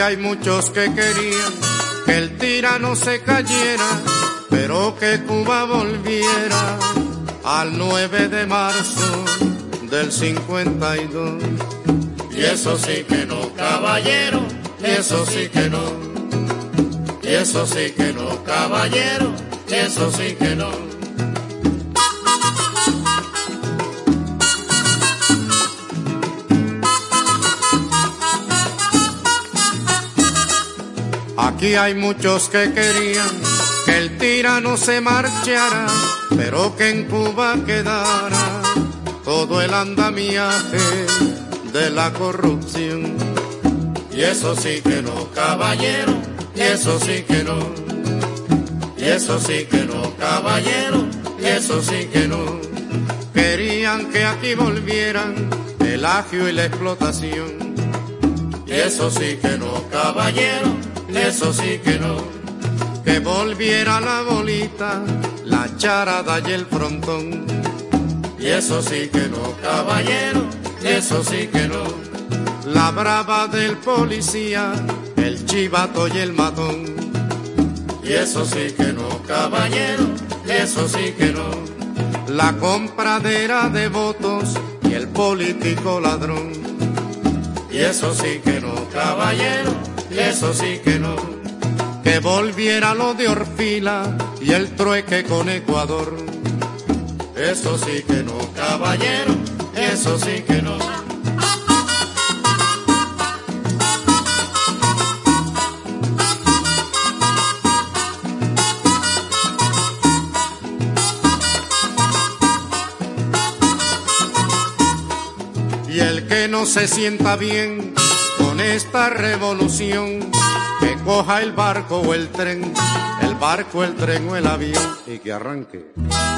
hay muchos que querían que el tirano se cayera, pero que Cuba volviera al 9 de marzo del 52. Y eso sí que no, caballero, y eso sí que no. Y eso sí que no, caballero, y eso sí que no. Aquí hay muchos que querían que el tirano se marchara, pero que en Cuba quedara todo el andamiaje de la corrupción. Y eso sí que no, caballero, y eso sí que no. Y eso sí que no, caballero, y eso sí que no. Querían que aquí volvieran el agio y la explotación. Y eso sí que no, caballero, y eso sí que no. Que volviera la bolita, la charada y el frontón. Y eso sí que no, caballero, y eso sí que no. La brava del policía, el chivato y el matón. Y eso sí que no, caballero, y eso sí que no. La compradera de votos y el político ladrón. Y eso sí que no, caballero, y eso sí que no. Que volviera lo de Orfila y el trueque con Ecuador. Eso sí que no, caballero, eso sí que no. Y el que no se sienta bien con esta revolución, que coja el barco o el tren, el barco, el tren o el avión y que arranque.